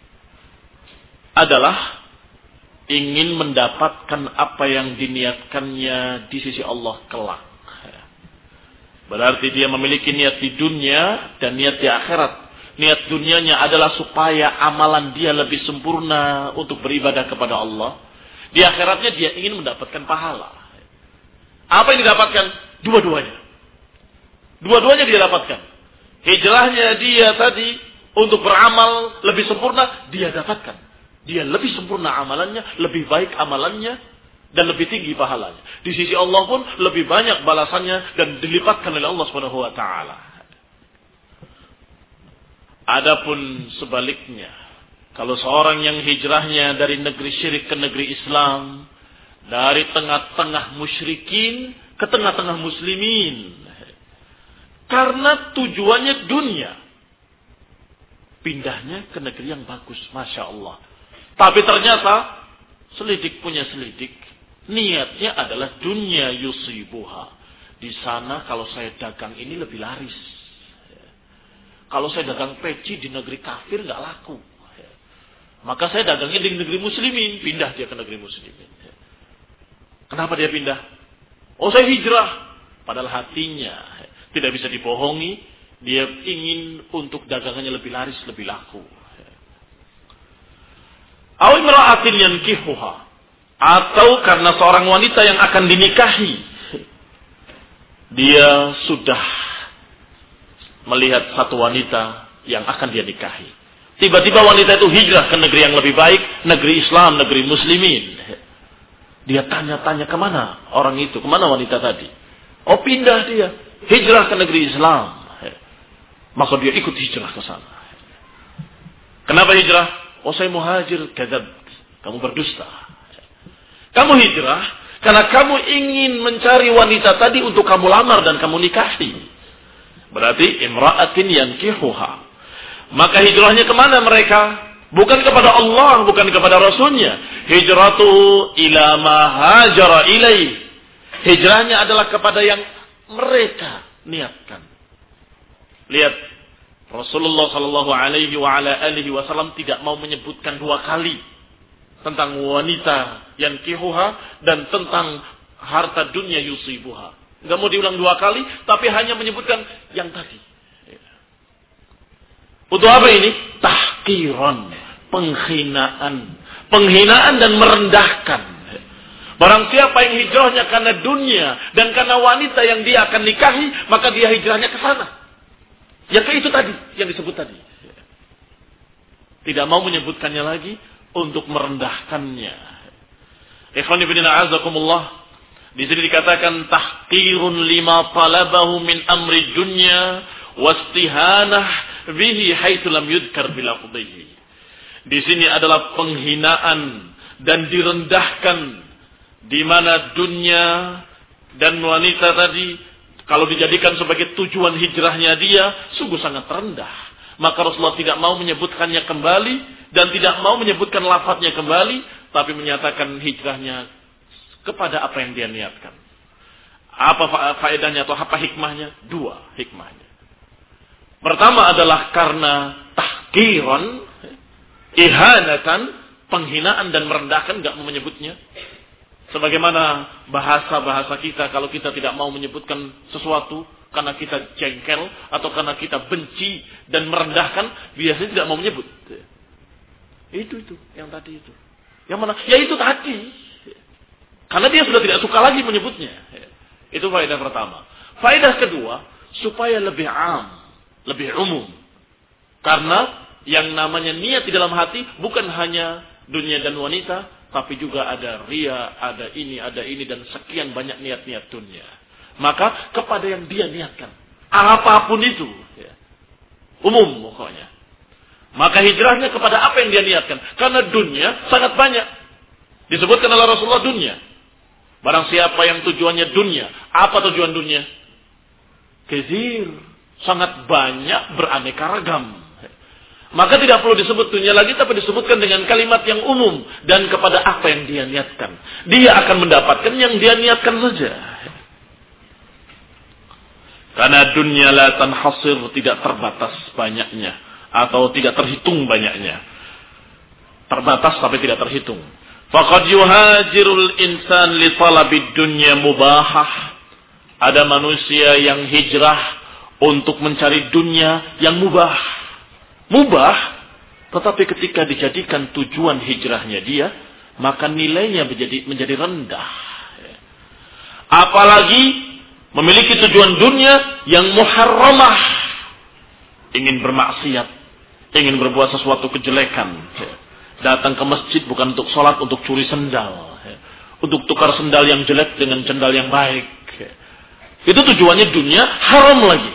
adalah ingin mendapatkan apa yang diniatkannya di sisi Allah kelak. Berarti dia memiliki niat di dunia dan niat di akhirat. Niat dunianya adalah supaya amalan dia lebih sempurna untuk beribadah kepada Allah. Di akhiratnya dia ingin mendapatkan pahala. Apa yang didapatkan? Dua-duanya. Dua-duanya dia dapatkan. Hijrahnya dia tadi untuk beramal lebih sempurna, dia dapatkan. Dia lebih sempurna amalannya, lebih baik amalannya, dan lebih tinggi pahalanya. Di sisi Allah pun lebih banyak balasannya dan dilipatkan oleh Allah subhanahu wa ta'ala. Adapun sebaliknya, kalau seorang yang hijrahnya dari negeri syirik ke negeri Islam, dari tengah-tengah musyrikin ke tengah-tengah muslimin, karena tujuannya dunia, pindahnya ke negeri yang bagus, Masya Allah. Tapi ternyata selidik punya selidik, niatnya adalah dunia yusibuha. Di sana kalau saya dagang ini lebih laris. Kalau saya dagang peci di negeri kafir nggak laku. Maka saya dagangnya di negeri muslimin, pindah dia ke negeri muslimin. Kenapa dia pindah? Oh, saya hijrah. Padahal hatinya tidak bisa dibohongi, dia ingin untuk dagangannya lebih laris, lebih laku. Aw imra'atin yankihuha, atau karena seorang wanita yang akan dinikahi, dia sudah melihat satu wanita yang akan dia nikahi. Tiba-tiba wanita itu hijrah ke negeri yang lebih baik, negeri Islam, negeri muslimin. Dia tanya-tanya kemana orang itu, kemana wanita tadi. Oh, pindah dia, hijrah ke negeri Islam. Maka dia ikut hijrah ke sana. Kenapa hijrah? Oh, saya muhajir, kadzab. Kamu berdusta. Kamu hijrah karena kamu ingin mencari wanita tadi untuk kamu lamar dan kamu nikahi. Berarti imra'atin yankihuha. Maka hijrahnya kemana mereka? Bukan kepada Allah, bukan kepada Rasulnya. Hijratu ila ma hajara ilaih. Hijrahnya adalah kepada yang mereka niatkan. Lihat, Rasulullah sallallahu alaihi wa ala alihi wasallam tidak mau menyebutkan dua kali tentang wanita yang kihuha dan tentang harta dunia yusibuha. Enggak mau diulang dua kali, tapi hanya menyebutkan yang tadi. Untuk apa ini? Tahqiran, penghinaan, penghinaan dan merendahkan. Barang siapa yang hijrahnya karena dunia dan karena wanita yang dia akan nikahi, maka dia hijrahnya ke sana. Ya ke itu tadi yang disebut tadi. Tidak mau menyebutkannya lagi untuk merendahkannya. Ikhwan fillah a'azakumullah. Di sini dikatakan tahqirun lima talabahu min amri dunya wastihanah bihi haitsu lam yudkar bil lafdhihi. Di sini adalah penghinaan dan direndahkan di mana dunia dan wanita tadi kalau dijadikan sebagai tujuan hijrahnya dia sungguh sangat rendah. Maka Rasulullah tidak mau menyebutkannya kembali dan tidak mau menyebutkan lafadznya kembali, tapi menyatakan hijrahnya kepada apa yang dia niatkan. Apa faedahnya atau apa hikmahnya? Dua hikmahnya. Pertama adalah karena tahqiran, ihanatan, penghinaan dan merendahkan, enggak mau menyebutnya. Sebagaimana bahasa-bahasa kita kalau kita tidak mau menyebutkan sesuatu karena kita jengkel atau karena kita benci dan merendahkan, biasanya tidak mau menyebut. Itu itu, yang tadi itu. Yang mana? Ya itu tadi. Karena dia sudah tidak suka lagi menyebutnya. Itu faedah pertama. Faedah kedua, supaya lebih am, lebih umum. Karena yang namanya niat di dalam hati bukan hanya dunia dan wanita, tapi juga ada ria, ada ini, ada ini, dan sekian banyak niat-niat dunia. Maka kepada yang dia niatkan, apapun itu, ya, umum pokoknya. Maka hijrahnya kepada apa yang dia niatkan. Karena dunia sangat banyak. Disebutkan oleh Rasulullah dunia. Barang siapa yang tujuannya dunia, apa tujuan dunia? Kezir, sangat banyak, beraneka ragam. Maka tidak perlu disebut dunia lagi, tapi disebutkan dengan kalimat yang umum. Dan kepada apa yang dia niatkan. Dia akan mendapatkan yang dia niatkan saja. Karena dunia la tanhasir, tidak terbatas banyaknya. Atau tidak terhitung banyaknya. Terbatas tapi tidak terhitung. Faqad yuhajirul insan li talabid dunya mubahah. Ada manusia yang hijrah untuk mencari dunia yang mubah. Mubah, tetapi ketika dijadikan tujuan hijrahnya dia, maka nilainya menjadi menjadi rendah. Apalagi memiliki tujuan dunia yang muharramah, ingin bermaksiat, ingin berbuat sesuatu kejelekan, datang ke masjid bukan untuk sholat, untuk curi sendal, untuk tukar sendal yang jelek dengan sendal yang baik. Itu tujuannya dunia, haram lagi.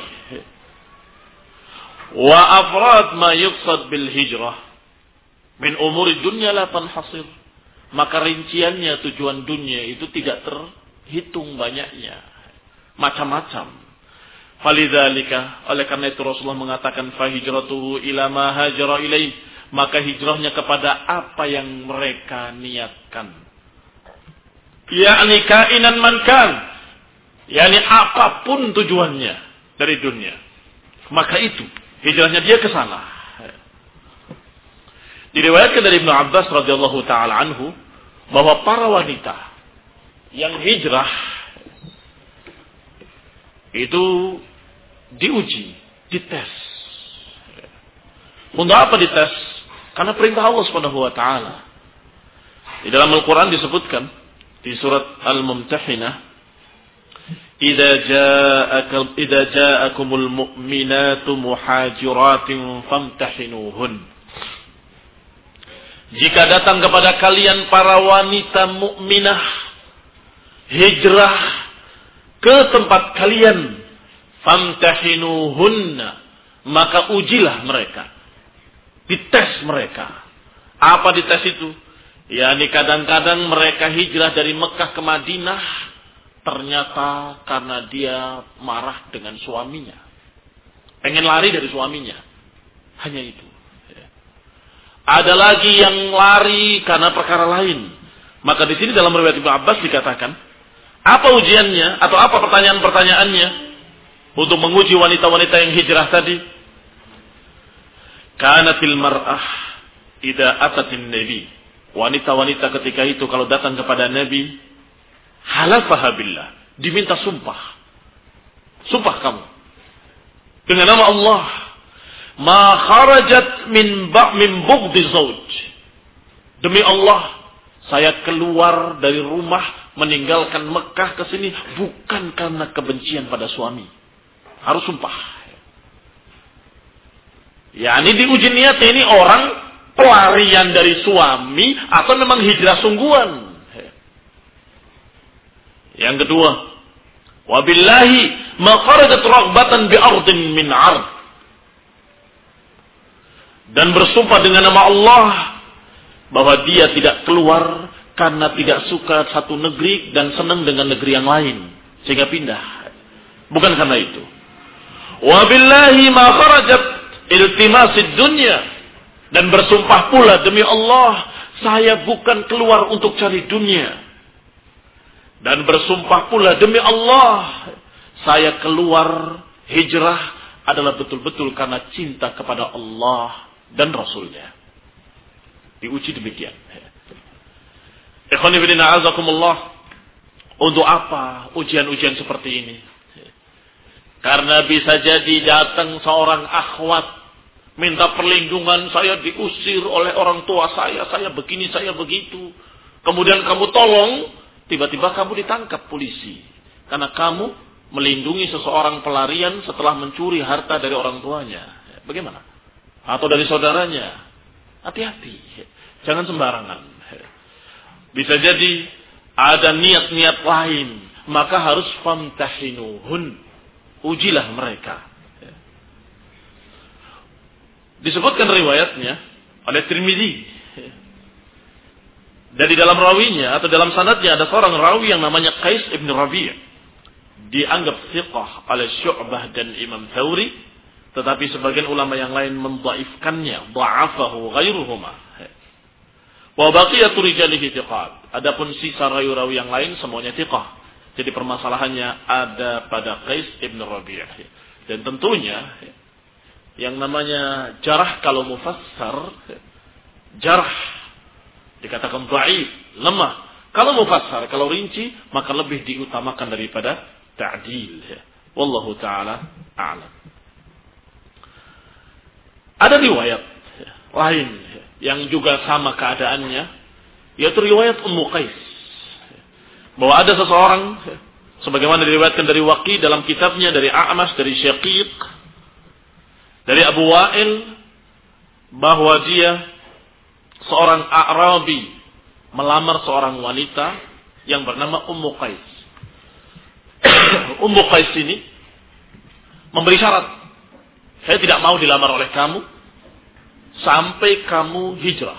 Wa afrad ma yuqsad bil hijrah min umuri dunya la tanhasir. Maka rinciannya tujuan dunia itu tidak terhitung banyaknya, macam-macam. Falidzalika, oleh karena itu Rasulullah mengatakan fa hijratuhu ila ma hajara ilaih, maka hijrahnya kepada apa yang mereka niatkan. Yakni kainan man kan, yakni apapun tujuannya dari dunia, maka itu hijrahnya dia ke sana. Diriwayatkan dari Ibnu Abbas radhiyallahu taala anhu bahwa para wanita yang hijrah itu diuji, dites. Untuk apa dites? Karena perintah Allah Subhanahu wa taala. Di dalam Al-Qur'an disebutkan di surat Al-Mumtahinah, Idza ja'akum idza ja'akumul mu'minatu muhajiratin famtahinuhun. Jika datang kepada kalian para wanita mukminah hijrah ke tempat kalian, famtahinuhunna, maka ujilah mereka. Dites mereka. Apa dites itu? Ya, ini kadang-kadang mereka hijrah dari Mekah ke Madinah ternyata karena dia marah dengan suaminya. Pengen lari dari suaminya. Hanya itu. Ada lagi yang lari karena perkara lain. Maka di sini dalam riwayat Ibnu Abbas dikatakan, apa ujiannya atau apa pertanyaan-pertanyaannya untuk menguji wanita-wanita yang hijrah tadi? Kanatil mar'ah idza atatin nabi. Wanita-wanita ketika itu kalau datang kepada Nabi, halafaha billah, diminta sumpah. Sumpah kamu dengan nama Allah, ma kharajat min ba' min bughdi zauj. Demi Allah, saya keluar dari rumah meninggalkan Mekah ke sini bukan karena kebencian pada suami. Harus sumpah. Ya, ini diuji niat ini orang pelarian dari suami atau memang hijrah sungguhan. Yang kedua, wabillahi ma kharajat raghbatan bi ardin min ard. Dan bersumpah dengan nama Allah bahwa dia tidak keluar karena tidak suka satu negeri dan senang dengan negeri yang lain sehingga pindah. Bukan karena itu. Wabillahi ma kharajat iltimasid dunya. Dan bersumpah pula demi Allah, saya bukan keluar untuk cari dunia. Dan bersumpah pula demi Allah, saya keluar hijrah adalah betul-betul karena cinta kepada Allah dan Rasulnya. Diuji demikian. Ikhwani fillah a'azakumullah. Untuk apa ujian-ujian seperti ini? Karena bisa jadi datang seorang akhwat minta perlindungan, saya diusir oleh orang tua saya, saya begini, saya begitu. Kemudian kamu tolong, tiba-tiba kamu ditangkap polisi. Karena kamu melindungi seseorang pelarian setelah mencuri harta dari orang tuanya. Bagaimana? Atau dari saudaranya. Hati-hati. Jangan sembarangan. Bisa jadi ada niat-niat lain. Maka harus famtahinuhun. Ujilah mereka. Disebutkan riwayatnya oleh Tirmidzi. Dari dalam rawinya atau dalam sanadnya ada seorang rawi yang namanya Qais ibn Rabi'. Dianggap thiqah oleh Syu'bah dan Imam Thawri. Tetapi sebagian ulama yang lain mendhaifkannya. Dha'afahu ghairuhuma. Wa baqiyatu rijalihi thiqat. Adapun sisa rawi-rawi yang lain semuanya thiqah. Jadi permasalahannya ada pada Qais ibn Rabi'. Dan tentunya yang namanya jarah kalau mufassar, jarah dikatakan dhaif, lemah. Kalau mufassar, kalau rinci, maka lebih diutamakan daripada ta'dil. Wallahu ta'ala a'lam. Ada riwayat lain yang juga sama keadaannya, yaitu riwayat Ummu Qais. Bahwa ada seseorang, sebagaimana diriwayatkan dari Waqi dalam kitabnya, dari A'mash, dari Syaqiq, dari Abu Wa'il, bahwa dia seorang A'rabi melamar seorang wanita yang bernama Ummu Qais. Ummu Qais ini memberi syarat, saya tidak mau dilamar oleh kamu sampai kamu hijrah.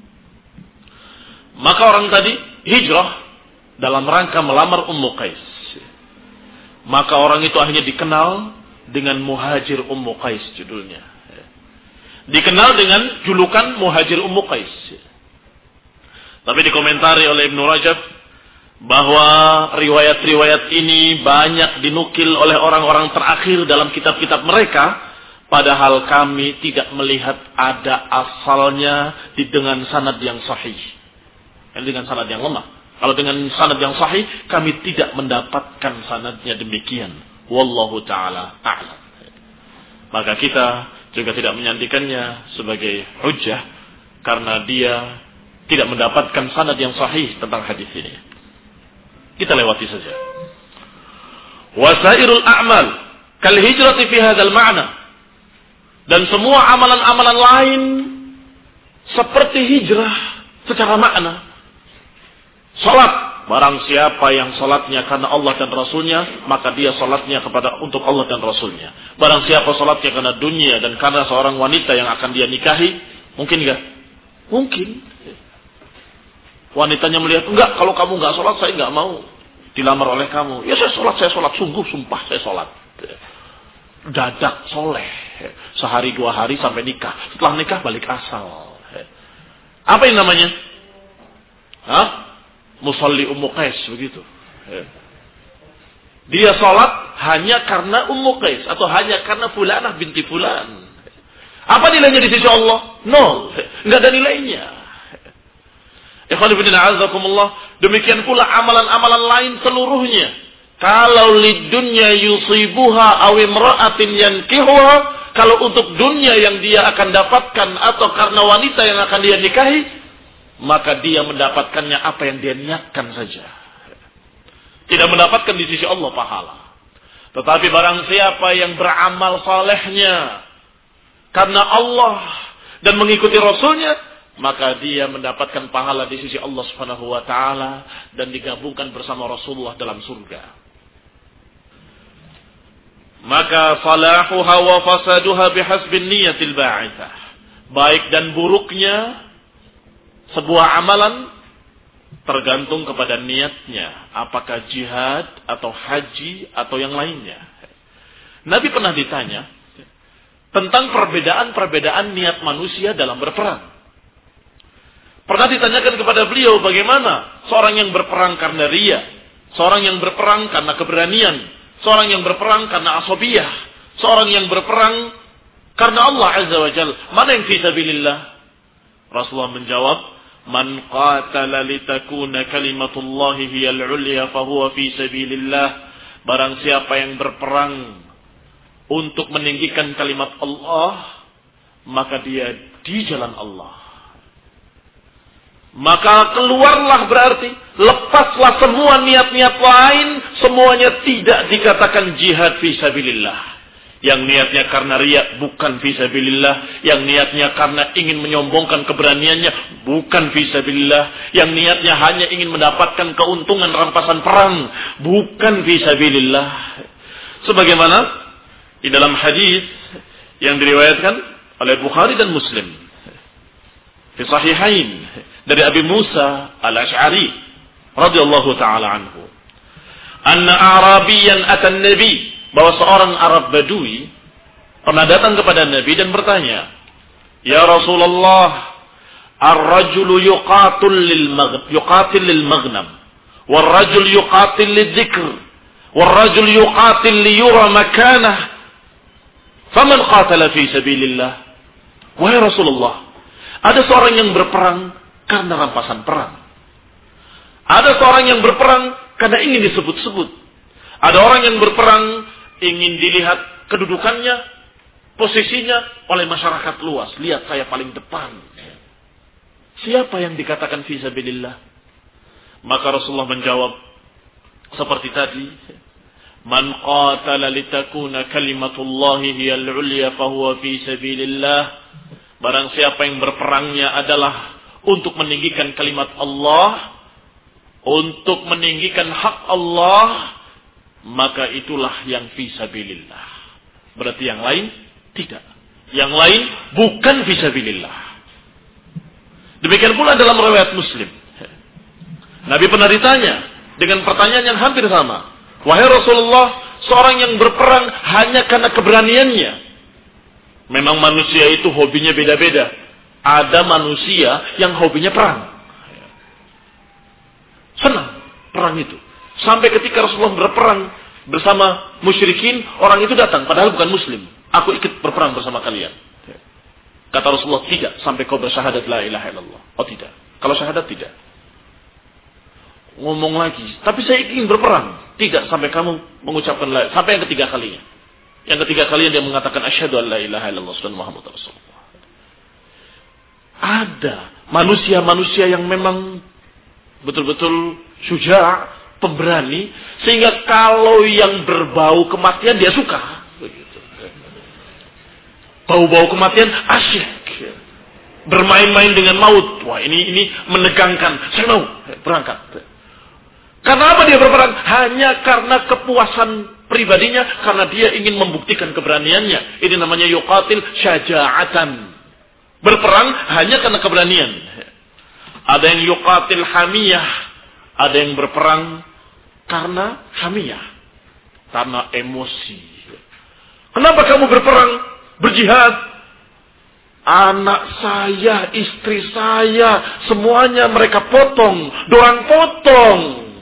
Maka orang tadi hijrah dalam rangka melamar Ummu Qais. Maka orang itu akhirnya dikenal dengan Muhajir Ummu Qais judulnya. Dikenal dengan julukan Muhajir Ummu Qais. Tapi dikomentari oleh Ibnu Rajab bahwa riwayat-riwayat ini banyak dinukil oleh orang-orang terakhir dalam kitab-kitab mereka, padahal kami tidak melihat ada asalnya di dengan sanad yang sahih. Dengan sanad yang lemah. Kalau dengan sanad yang sahih, kami tidak mendapatkan sanadnya demikian. Wallahu ta'ala a'lam. Maka kita juga tidak menyandikannya sebagai hujjah karena dia tidak mendapatkan sanad yang sahih tentang hadis ini. Kita lewati saja. Wasairul a'mal kal hijrati fi hadzal ma'na. Dan semua amalan-amalan lain seperti hijrah secara makna. Salat, barang siapa yang salatnya karena Allah dan Rasulnya, maka dia salatnya kepada untuk Allah dan Rasulnya. Barang siapa salatnya karena dunia dan karena seorang wanita yang akan dia nikahi, Mungkin enggak? Mungkin. Wanitanya melihat, enggak, kalau kamu enggak sholat, saya enggak mau dilamar oleh kamu. Ya saya sholat, saya sholat. Sungguh, sumpah saya sholat. Dadak soleh. Sehari dua hari sampai nikah. Setelah nikah balik asal. Apa yang namanya? Hah? Musalli Ummu Qais, begitu. Dia sholat hanya karena Ummu Qais. Atau hanya karena Fulanah binti Fulan. Apa nilainya di sisi Allah? Nol. Enggak ada nilainya. Demikian pula amalan-amalan lain seluruhnya. Kalau lid dunya yusibuha aw imra'atin yankihuha, kalau untuk dunia yang dia akan dapatkan atau karena wanita yang akan dia nikahi, maka dia mendapatkannya apa yang dia niatkan saja. Tidak mendapatkan di sisi Allah pahala. Tetapi barang siapa yang beramal salehnya karena Allah dan mengikuti Rasulnya, maka dia mendapatkan pahala di sisi Allah Subhanahu wa taala dan digabungkan bersama Rasulullah dalam surga. Maka salahuha wa fasaduha bihasbin niyatil ba'itsah. Baik dan buruknya sebuah amalan tergantung kepada niatnya, apakah jihad atau haji atau yang lainnya. Nabi pernah ditanya tentang perbedaan-perbedaan niat manusia dalam berperang. Pernah ditanyakan kepada beliau bagaimana seorang yang berperang karena riya, seorang yang berperang karena keberanian, seorang yang berperang karena asabiyah, seorang yang berperang karena Allah Azza wa Jalla. Mana yang fi sabilillah? Rasulullah menjawab, "Man qatala litakuna kalimatullahi hiyal 'ulya fahuwa fi sabilillah." Barang siapa yang berperang untuk meninggikan kalimat Allah, maka dia di jalan Allah. Maka keluarlah berarti, lepaslah semua niat-niat lain, semuanya tidak dikatakan jihad fisabilillah. Yang niatnya karena riya bukan fisabilillah, yang niatnya karena ingin menyombongkan keberaniannya bukan fisabilillah, yang niatnya hanya ingin mendapatkan keuntungan rampasan perang bukan fisabilillah. Sebagaimana di dalam hadis yang diriwayatkan oleh Bukhari dan Muslim fi sahihain dari Abi Musa Al-Asy'ari radhiyallahu taala anhu, anna Arabiyan atan Nabi, bahwa seorang Arab Badui pernah datang kepada Nabi dan bertanya, "Ya Rasulullah, ar-rajulu yuqatil lil maghnam, yuqatil lil maghnam, wal rajul yuqatil lidzikr, wal rajul yuqatil liyura makanah, faman qatala fi sabilillah?" Wahai Rasulullah, ada seorang yang berperang karena rampasan perang. Ada seorang yang berperang karena ingin disebut-sebut. Ada orang yang berperang ingin dilihat kedudukannya, posisinya oleh masyarakat luas. Lihat saya paling depan. Siapa yang dikatakan fi sabilillah? Maka Rasulullah menjawab seperti tadi, "Man qatala litakuna kalimatullahi hiyal 'ulya fahuwa fi sabilillah." Barang siapa yang berperangnya adalah untuk meninggikan kalimat Allah, untuk meninggikan hak Allah, maka itulah yang fisabilillah. Berarti yang lain tidak. Yang lain bukan fisabilillah. Demikian pula dalam riwayat Muslim. Nabi pernah ditanya dengan pertanyaan yang hampir sama. "Wahai Rasulullah, seorang yang berperang hanya karena keberaniannya." Memang manusia itu hobinya beda-beda. Ada manusia yang hobinya perang. Senang perang itu. Sampai ketika Rasulullah berperang bersama musyrikin, orang itu datang padahal bukan muslim. "Aku ikut berperang bersama kalian." Kata Rasulullah, "Tidak sampai kau bersyahadat la ilaha illallah." Oh tidak. Kalau syahadat tidak. Ngomong lagi, "Tapi saya ingin berperang." "Tidak sampai kamu mengucapkan la." Sampai yang ketiga kalinya. Yang ketiga kalinya dia mengatakan asyhadu an la ilaha illallah wa Muhammad Rasulullah. Ada manusia-manusia yang memang betul-betul syuja', pemberani, sehingga kalau yang berbau kematian dia suka. Begitu. Bau-bau kematian asyik. Bermain-main dengan maut. Wah, ini ini menegangkan. Saya mau berangkat. Karena apa dia berperang? Hanya karena kepuasan pribadinya, karena dia ingin membuktikan keberaniannya. Ini namanya yuqatil syaja'atan. Berperang hanya karena keberanian. Ada yang yuqatil hamiyah, ada yang berperang karena hamiyah, karena emosi. Kenapa kamu berperang, berjihad? Anak saya, istri saya, semuanya mereka potong, dorang potong.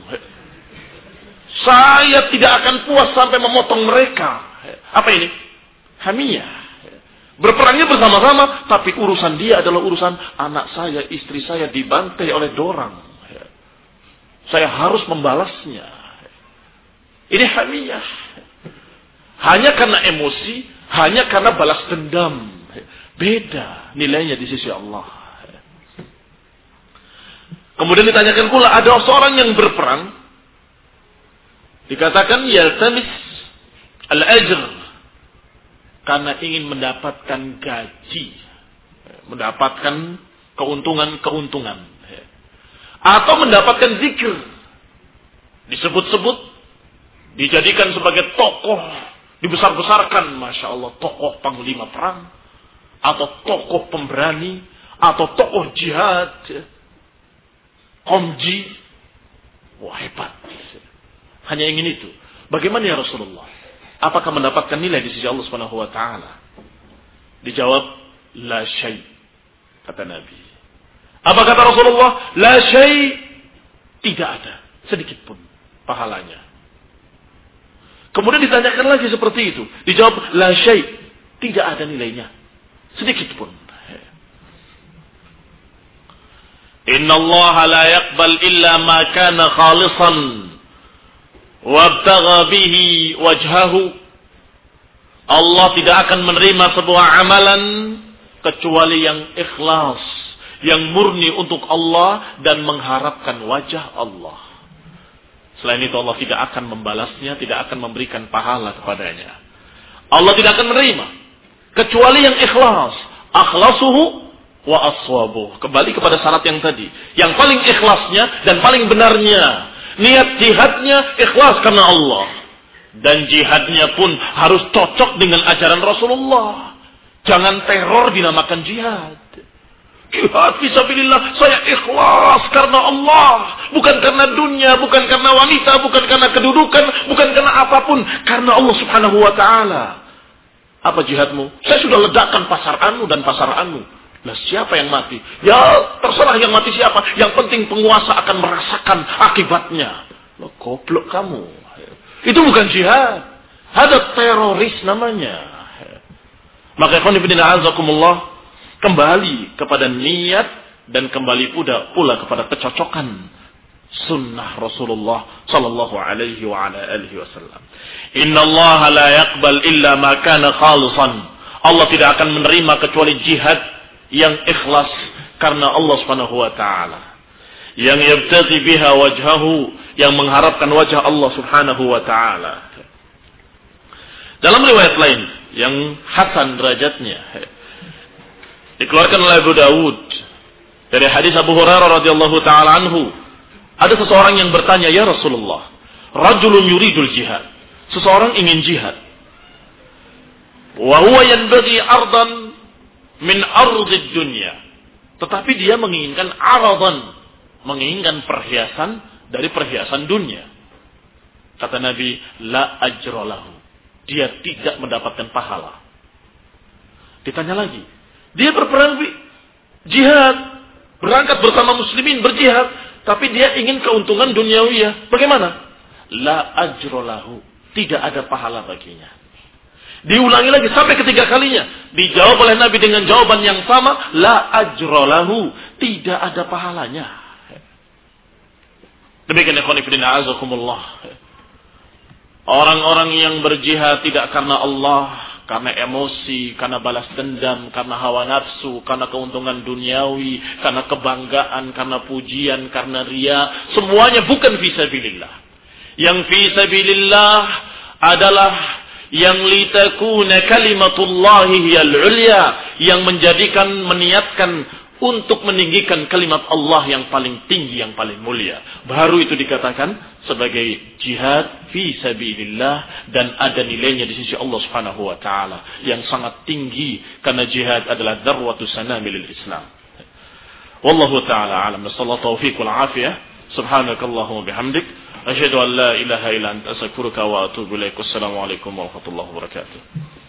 Saya tidak akan puas sampai memotong mereka. Apa ini? Hamiyah. Berperangnya bersama-sama, tapi urusan dia adalah urusan anak saya, istri saya dibantai oleh dorang. Saya harus membalasnya. Ini hamiyah. Hanya karena emosi, hanya karena balas dendam. Beda nilainya di sisi Allah. Kemudian ditanyakan pula, ada seorang yang berperang, dikatakan yaltamis al-ajr, karena ingin mendapatkan gaji, mendapatkan keuntungan-keuntungan, atau mendapatkan zikir, disebut-sebut, dijadikan sebagai tokoh, dibesar-besarkan, masya Allah, tokoh panglima perang, atau tokoh pemberani, atau tokoh jihad, komji, wah hebat, hanya ingin itu. Bagaimana ya Rasulullah? Apakah mendapatkan nilai di sisi Allah Subhanahu wa taala? Dijawab, la syai', kata Nabi. Apa kata Rasulullah? La syai', tidak ada sedikit pun pahalanya. Kemudian ditanyakan lagi seperti itu, dijawab, la syai', tidak ada nilainya sedikit pun. Inna Allah la yaqbal illa ma kana khalisan wabtagha bihi wajhahu. Allah tidak akan menerima sebuah amalan kecuali yang ikhlas, yang murni untuk Allah dan mengharapkan wajah Allah. Selain itu Allah tidak akan membalasnya, tidak akan memberikan pahala kepadanya. Allah tidak akan menerima kecuali yang ikhlas. Akhlasuhu wa aswabuh. Kembali kepada syarat yang tadi. Yang paling ikhlasnya dan paling benarnya. Niat jihadnya ikhlas karena Allah. Dan jihadnya pun harus cocok dengan ajaran Rasulullah. Jangan teror dinamakan jihad. Jihad fisabilillah, saya ikhlas karena Allah. Bukan karena dunia, bukan karena wanita, bukan karena kedudukan, bukan karena apapun. Karena Allah subhanahu wa ta'ala. Apa jihadmu? Saya sudah ledakan pasar anu dan pasar anu. Nah, siapa yang mati? Ya, terserah yang mati siapa. Yang penting penguasa akan merasakan akibatnya. Loh, goblok kamu. Itu bukan jihad. Ada teroris namanya. Maka ikhwan fillah azakumullah, kembali kepada niat dan kembali pula pula kepada kecocokan sunnah Rasulullah sallallahu alaihi wa ala alihi wasallam. Innallaha la yaqbal illa ma kana khalisan. Allah tidak akan menerima kecuali jihad yang ikhlas karena Allah Subhanahu wa taala. Yang yabtaghi biha wajhahu, yang mengharapkan wajah Allah Subhanahu wa taala. Dalam riwayat lain yang hasan derajatnya dikeluarkan oleh Abu Dawud dari hadis Abu Hurairah radhiyallahu taala anhu, ada seseorang yang bertanya, ya Rasulullah, rajulun yuridul jihad, seseorang ingin jihad, wa huwa yanbaghi ardan min ardid dunya, tetapi dia menginginkan aradan, menginginkan perhiasan dari perhiasan dunia. Kata Nabi, la ajra lahu, dia tidak mendapatkan pahala. Ditanya lagi, dia berperang jihad, berangkat bersama muslimin berjihad, tapi dia ingin keuntungan duniawiyah. Bagaimana? La ajra lahu, tidak ada pahala baginya. Diulangi lagi sampai ketiga kalinya. Dijawab oleh Nabi dengan jawaban yang sama, la ajra lahu, tidak ada pahalanya. Demikian ikhwan fillah azakumullah. Orang-orang yang berjihad tidak karena Allah, karena emosi, karena balas dendam, karena hawa nafsu, karena keuntungan duniawi, karena kebanggaan, karena pujian, karena riya, semuanya bukan fisabilillah. Yang fisabilillah adalah yang litakuna kalimatullahi hiyal ulya, yang menjadikan, meniatkan untuk meninggikan kalimat Allah yang paling tinggi, yang paling mulia. Baru itu dikatakan sebagai jihad fi sabilillah dan ada nilainya di sisi Allah Subhanahu wa taala yang sangat tinggi karena jihad adalah darwatu sanamil Islam. Wallahu taala alam. Sallallahu taufiq wal afiyah. Subhanakallahumma bihamdik asyhadu an la ilaha illa anta astaghfiruka wa atubu ilaik. Wassalamu alaikum warahmatullahi wabarakatuh.